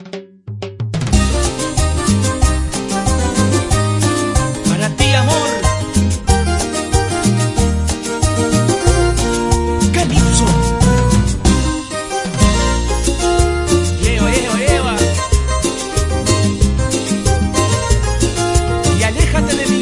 Para ti, amor. Calipso. Eva, Eva, Eva. Y aléjate de mí.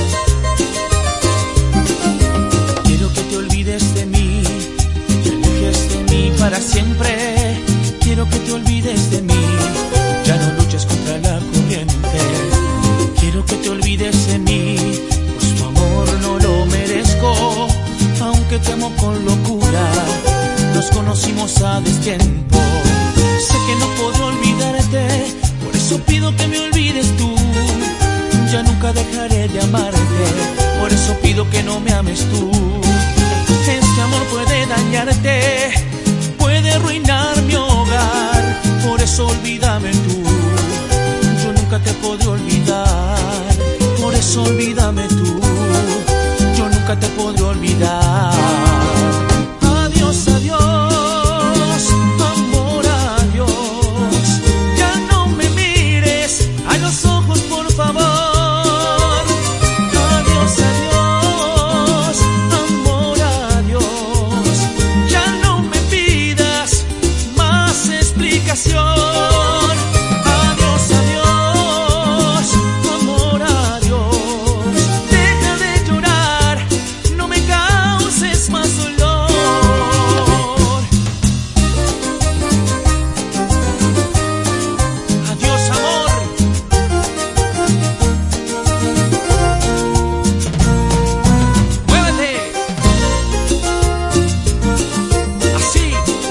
Quiero que te olvides de mí, que te alejes de mí para siempre. Quiero que te olvides de mí, ya no luches contra la corriente. Quiero que te olvides de mí, pues tu amor no lo merezco. Aunque te amo con locura, nos conocimos a destiempo. Sé que no puedo olvidarte, por eso pido que me olvides tú. Ya nunca dejaré de amarte, por eso pido que no me ames tú. Este amor puede dañarte, puede arruinar mi hogar, por eso olvídame tú. Yo nunca te podré olvidar, por eso olvídame tú. Yo nunca te podré olvidar. Adiós, adiós, amor, adiós. Ya no me mires a los ojos, por favor. Adiós, adiós, amor, adiós. Ya no me pidas más explicación. Adiós, adiós, amor, adiós. Deja de llorar, no me causes más dolor. Adiós, amor. Muévete. Así.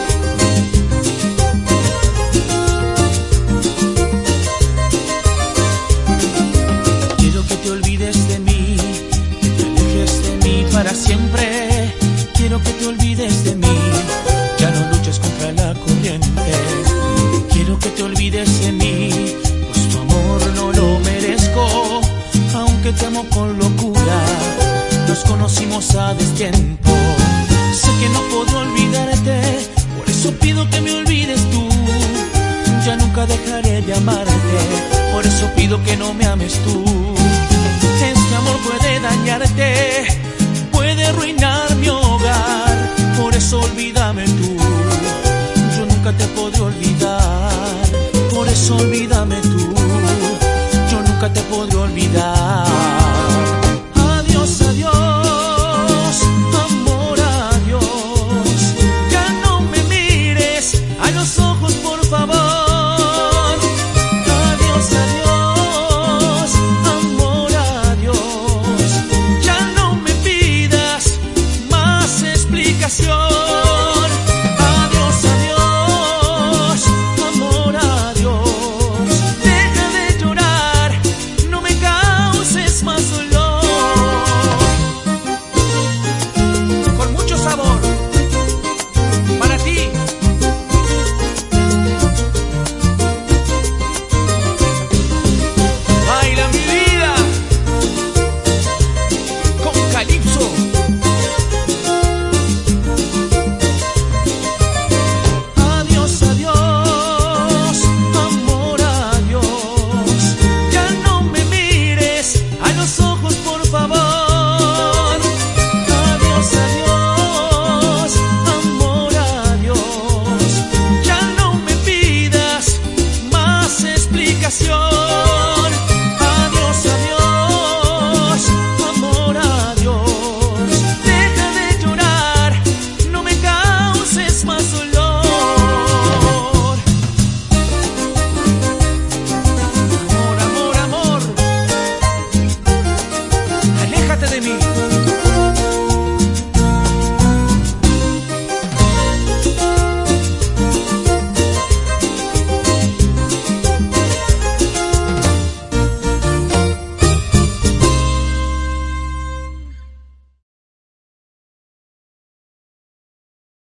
Quiero que te olvides de mí, que te alejes de mí para siempre. Quiero que te olvides de mí, ya no luches contra la corriente. Quiero que te olvides de mí, pues tu amor no lo merezco. Aunque te amo con locura, nos conocimos a destiempo. Sé que no puedo olvidarte, por eso pido que me olvides tú. Ya nunca dejaré de amarte, por eso pido que no me ames tú. Este amor puede dañarte, puede arruinar mi hogar, por eso olvídame tú. Yo nunca te podré olvidar, por eso olvídame tú. Yo nunca te podré olvidar. Adiós, adiós, amor, adiós. Ya no me mires a los ojos, por favor. Adiós, adiós, amor, adiós. Ya no me pidas más explicación. Adiós, adiós, amor, adiós. Deja de llorar, no me causes más dolor. Con mucho sabor, para ti. Baila mi vida con Calipso. Adiós, adiós, amor, adiós. Ya no me mires a los ojos, por favor. Adiós, adiós, amor, adiós. Ya no me pidas más explicación. Adiós, adiós, amor, adiós. Deja de llorar, no me causes más dolor. Amor, amor, amor. Aléjate de mí.